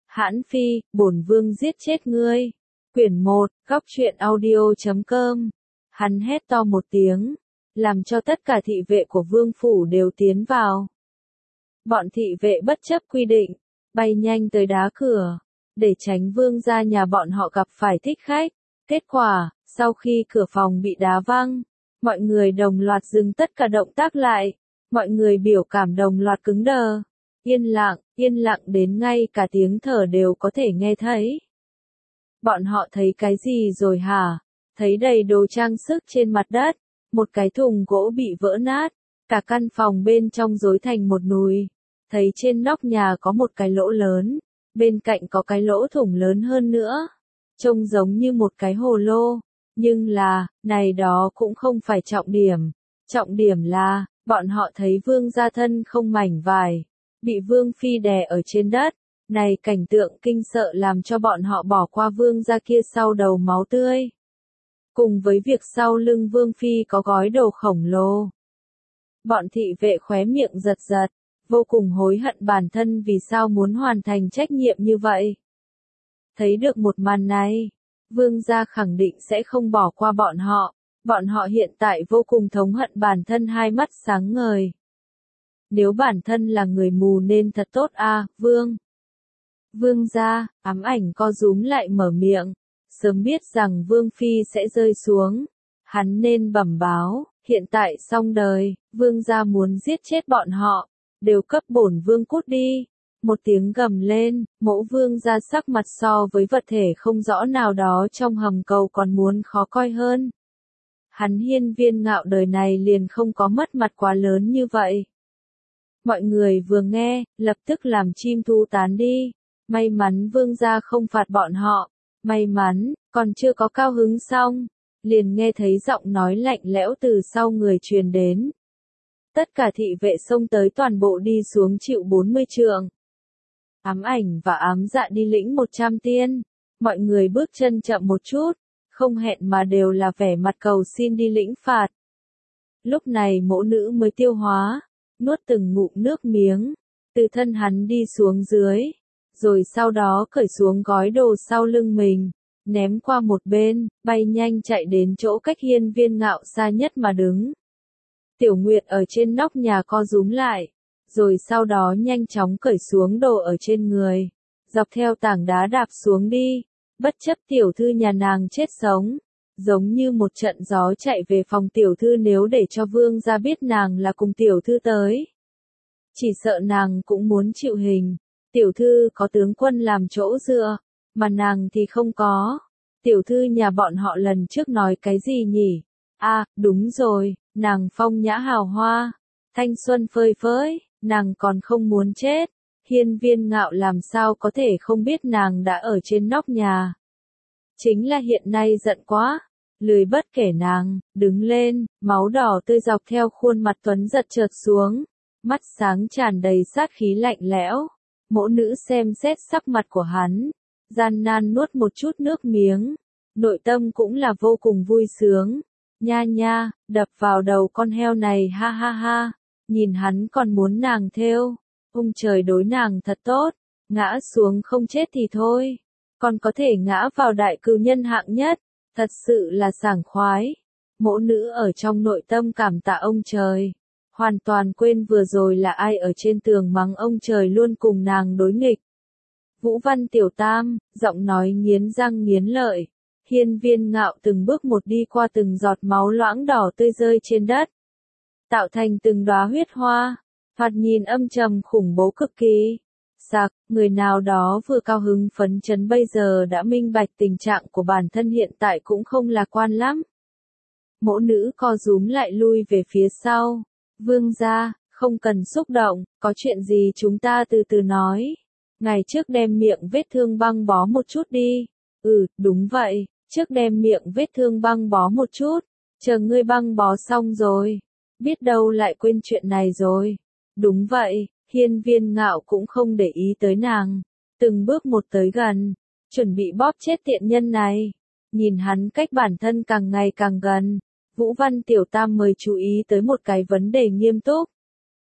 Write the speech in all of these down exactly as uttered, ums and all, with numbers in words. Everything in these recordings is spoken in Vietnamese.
Hãn Phi, bổn vương giết chết ngươi. Quyển một, góc truyện audio chấm com. Hắn hét to một tiếng, làm cho tất cả thị vệ của vương phủ đều tiến vào. Bọn thị vệ bất chấp quy định, bay nhanh tới đá cửa, để tránh vương gia nhà bọn họ gặp phải thích khách. Kết quả, sau khi cửa phòng bị đá văng, mọi người đồng loạt dừng tất cả động tác lại, mọi người biểu cảm đồng loạt cứng đờ. Yên lặng, yên lặng đến ngay cả tiếng thở đều có thể nghe thấy. Bọn họ thấy cái gì rồi hả? Thấy đầy đồ trang sức trên mặt đất, một cái thùng gỗ bị vỡ nát, cả căn phòng bên trong rối thành một nùi. Thấy trên nóc nhà có một cái lỗ lớn, bên cạnh có cái lỗ thủng lớn hơn nữa, trông giống như một cái hồ lô. Nhưng là, này đó cũng không phải trọng điểm. Trọng điểm là, bọn họ thấy vương gia thân không mảnh vải, bị vương phi đè ở trên đất. Này cảnh tượng kinh sợ làm cho bọn họ bỏ qua vương gia kia sau đầu máu tươi. Cùng với việc sau lưng vương phi có gói đồ khổng lồ. Bọn thị vệ khóe miệng giật giật, vô cùng hối hận bản thân vì sao muốn hoàn thành trách nhiệm như vậy. Thấy được một màn này, vương gia khẳng định sẽ không bỏ qua bọn họ. Bọn họ hiện tại vô cùng thống hận bản thân, hai mắt sáng ngời. Nếu bản thân là người mù nên thật tốt à, vương. Vương gia, ám ảnh co rúm lại mở miệng. Sớm biết rằng vương phi sẽ rơi xuống, hắn nên bẩm báo, hiện tại xong đời, vương gia muốn giết chết bọn họ, đều cấp bổn vương cút đi. Một tiếng gầm lên, mẫu vương gia sắc mặt so với vật thể không rõ nào đó trong hầm cầu còn muốn khó coi hơn. Hắn Hiên Viên Ngạo đời này liền không có mất mặt quá lớn như vậy. Mọi người vừa nghe, lập tức làm chim thu tán đi. May mắn vương gia không phạt bọn họ. May mắn, còn chưa có cao hứng xong, liền nghe thấy giọng nói lạnh lẽo từ sau người truyền đến. Tất cả thị vệ xông tới toàn bộ đi xuống chịu bốn mươi trượng. Ám ảnh và ám dạ đi lĩnh một trăm tiên. Mọi người bước chân chậm một chút, không hẹn mà đều là vẻ mặt cầu xin đi lĩnh phạt. Lúc này mẫu nữ mới tiêu hóa, nuốt từng ngụm nước miếng, từ thân hắn đi xuống dưới, rồi sau đó cởi xuống gói đồ sau lưng mình, ném qua một bên, bay nhanh chạy đến chỗ cách Hiên Viên Ngạo xa nhất mà đứng. Tiểu Nguyệt ở trên nóc nhà co rúm lại, rồi sau đó nhanh chóng cởi xuống đồ ở trên người, dọc theo tảng đá đạp xuống đi, bất chấp tiểu thư nhà nàng chết sống, giống như một trận gió chạy về phòng tiểu thư. Nếu để cho vương gia biết nàng là cùng tiểu thư tới, chỉ sợ nàng cũng muốn chịu hình. Tiểu thư có tướng quân làm chỗ dựa, mà nàng thì không có. Tiểu thư nhà bọn họ lần trước nói cái gì nhỉ? À, đúng rồi, nàng phong nhã hào hoa, thanh xuân phơi phới, nàng còn không muốn chết. Hiên Viên Ngạo làm sao có thể không biết nàng đã ở trên nóc nhà. Chính là hiện nay giận quá, lười bất kể nàng, đứng lên, máu đỏ tươi dọc theo khuôn mặt tuấn giật trượt xuống, mắt sáng tràn đầy sát khí lạnh lẽo. Mẫu nữ xem xét sắc mặt của hắn, gian nan nuốt một chút nước miếng, nội tâm cũng là vô cùng vui sướng. Nha nha, đập vào đầu con heo này, ha ha ha, nhìn hắn còn muốn nàng thêu. Ông trời đối nàng thật tốt, ngã xuống không chết thì thôi, còn có thể ngã vào đại cử nhân hạng nhất, thật sự là sảng khoái. Mẫu nữ ở trong nội tâm cảm tạ ông trời, hoàn toàn quên vừa rồi là ai ở trên tường mắng ông trời luôn cùng nàng đối nghịch. Vũ Văn Tiểu Tam, giọng nói nghiến răng nghiến lợi. Hiên Viên Ngạo từng bước một đi qua từng giọt máu loãng đỏ tươi rơi trên đất, tạo thành từng đóa huyết hoa, thoạt nhìn âm trầm khủng bố cực kỳ. Sạc, người nào đó vừa cao hứng phấn chấn bây giờ đã minh bạch tình trạng của bản thân hiện tại cũng không lạc quan lắm. Mẫu nữ co rúm lại lui về phía sau. Vương gia, không cần xúc động, có chuyện gì chúng ta từ từ nói. Ngày trước đem miệng vết thương băng bó một chút đi. Ừ, đúng vậy, trước đem miệng vết thương băng bó một chút, chờ ngươi băng bó xong rồi, biết đâu lại quên chuyện này rồi. Đúng vậy, Hiên Viên Ngạo cũng không để ý tới nàng, từng bước một tới gần, chuẩn bị bóp chết tiện nhân này. Nhìn hắn cách bản thân càng ngày càng gần, Vũ Văn Tiểu Tam mới chú ý tới một cái vấn đề nghiêm túc.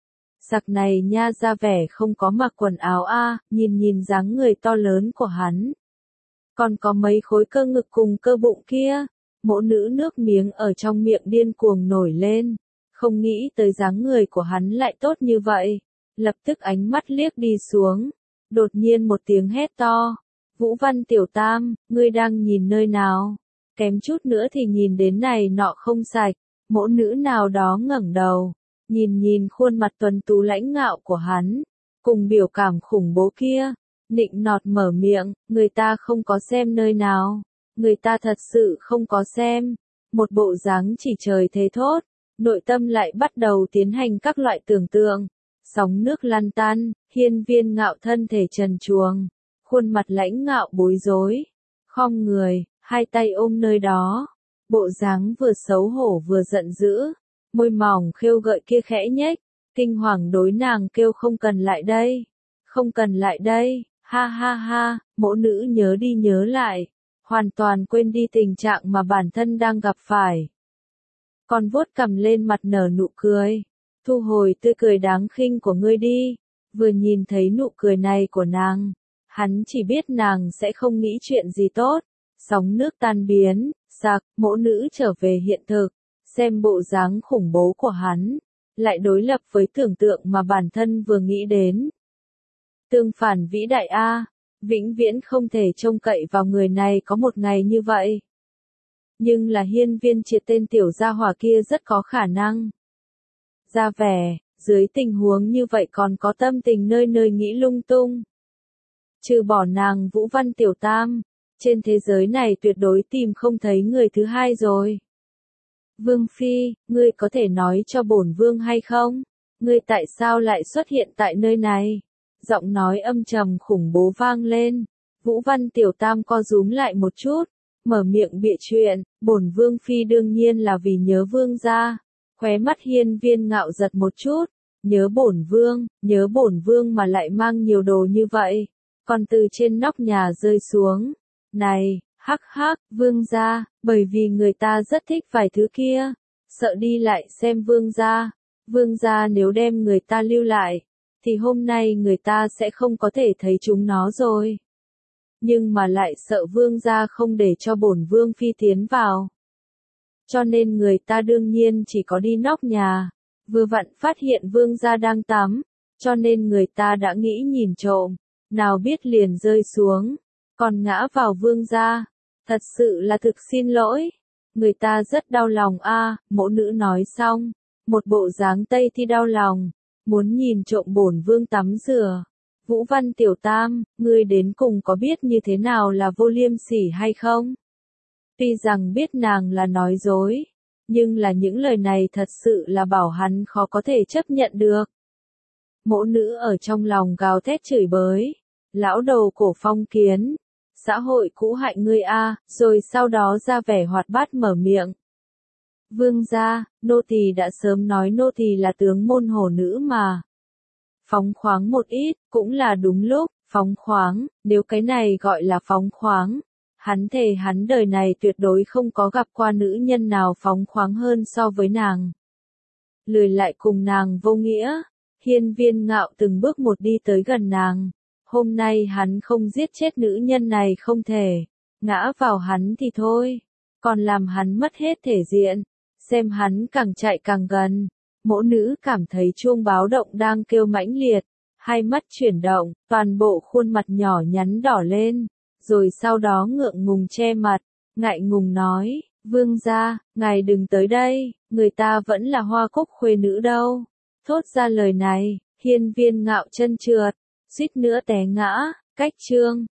Giặc này nha ra vẻ không có mặc quần áo a, nhìn nhìn dáng người to lớn của hắn. Còn có mấy khối cơ ngực cùng cơ bụng kia. Mỗ nữ nước miếng ở trong miệng điên cuồng nổi lên. Không nghĩ tới dáng người của hắn lại tốt như vậy. Lập tức ánh mắt liếc đi xuống. Đột nhiên một tiếng hét to. Vũ Văn Tiểu Tam, ngươi đang nhìn nơi nào? Kém chút nữa thì nhìn đến này nọ không sạch. Mỗ nữ nào đó ngẩng đầu. Nhìn nhìn khuôn mặt tuấn tú lãnh ngạo của hắn. Cùng biểu cảm khủng bố kia. Nịnh nọt mở miệng, người ta không có xem nơi nào. Người ta thật sự không có xem. Một bộ dáng chỉ trời thế thốt. Nội tâm lại bắt đầu tiến hành các loại tưởng tượng. Sóng nước lăn tăn, hiên viên ngạo thân thể trần truồng. Khuôn mặt lãnh ngạo bối rối. Khom người, hai tay ôm nơi đó. Bộ dáng vừa xấu hổ vừa giận dữ. Môi mỏng khêu gợi kia khẽ nhếch. Kinh hoàng đối nàng kêu không cần lại đây. Không cần lại đây, ha ha ha, mỗ nữ nhớ đi nhớ lại. Hoàn toàn quên đi tình trạng mà bản thân đang gặp phải. Còn vuốt cằm lên mặt nở nụ cười. Thu hồi tươi cười đáng khinh của ngươi đi. Vừa nhìn thấy nụ cười này của nàng. Hắn chỉ biết nàng sẽ không nghĩ chuyện gì tốt. Sóng nước tan biến, sạc, mỗ nữ trở về hiện thực. Xem bộ dáng khủng bố của hắn. Lại đối lập với tưởng tượng mà bản thân vừa nghĩ đến. Tương phản vĩ đại A. Vĩnh viễn không thể trông cậy vào người này có một ngày như vậy. Nhưng là hiên viên triệt tên tiểu gia hỏa kia rất có khả năng. Ra vẻ, dưới tình huống như vậy còn có tâm tình nơi nơi nghĩ lung tung. Trừ bỏ nàng Vũ Văn Tiểu Tam, trên thế giới này tuyệt đối tìm không thấy người thứ hai rồi. Vương Phi, ngươi có thể nói cho bổn vương hay không? Ngươi tại sao lại xuất hiện tại nơi này? Giọng nói âm trầm khủng bố vang lên. Vũ Văn Tiểu Tam co rúm lại một chút. Mở miệng bịa chuyện. Bổn Vương Phi đương nhiên là vì nhớ Vương gia. Khóe mắt hiên viên ngạo giật một chút. Nhớ bổn Vương, nhớ bổn Vương mà lại mang nhiều đồ như vậy. Còn từ trên nóc nhà rơi xuống. Này, hắc hắc, Vương gia, bởi vì người ta rất thích vài thứ kia. Sợ đi lại xem Vương gia. Vương gia nếu đem người ta lưu lại. Thì hôm nay người ta sẽ không có thể thấy chúng nó rồi. Nhưng mà lại sợ vương gia không để cho bổn vương phi tiến vào. Cho nên người ta đương nhiên chỉ có đi nóc nhà. Vừa vặn phát hiện vương gia đang tắm. Cho nên người ta đã nghĩ nhìn trộm. Nào biết liền rơi xuống. Còn ngã vào vương gia. Thật sự là thực xin lỗi. Người ta rất đau lòng a. Mỗ nữ nói xong. Một bộ dáng tây thi đau lòng. Muốn nhìn trộm bổn vương tắm rửa. Vũ Văn Tiểu Tam, ngươi đến cùng có biết như thế nào là vô liêm sỉ hay không? Tuy rằng biết nàng là nói dối, nhưng là những lời này thật sự là bảo hắn khó có thể chấp nhận được. Mỗ nữ ở trong lòng gào thét chửi bới. Lão đầu cổ phong kiến. Xã hội cũ hại ngươi a, rồi sau đó ra vẻ hoạt bát mở miệng. Vương gia, nô tỳ đã sớm nói nô tỳ là tướng môn hổ nữ mà. Phóng khoáng một ít, cũng là đúng lúc, phóng khoáng, nếu cái này gọi là phóng khoáng. Hắn thề hắn đời này tuyệt đối không có gặp qua nữ nhân nào phóng khoáng hơn so với nàng. Lười lại cùng nàng vô nghĩa, hiên viên ngạo từng bước một đi tới gần nàng. Hôm nay hắn không giết chết nữ nhân này không thể, ngã vào hắn thì thôi, còn làm hắn mất hết thể diện. Xem hắn càng chạy càng gần, mỗ nữ cảm thấy chuông báo động đang kêu mãnh liệt, hai mắt chuyển động, toàn bộ khuôn mặt nhỏ nhắn đỏ lên, rồi sau đó ngượng ngùng che mặt, ngại ngùng nói, vương gia, ngài đừng tới đây, người ta vẫn là hoa cúc khuê nữ đâu. Thốt ra lời này, hiên viên ngạo chân trượt, suýt nữa té ngã, cách chương.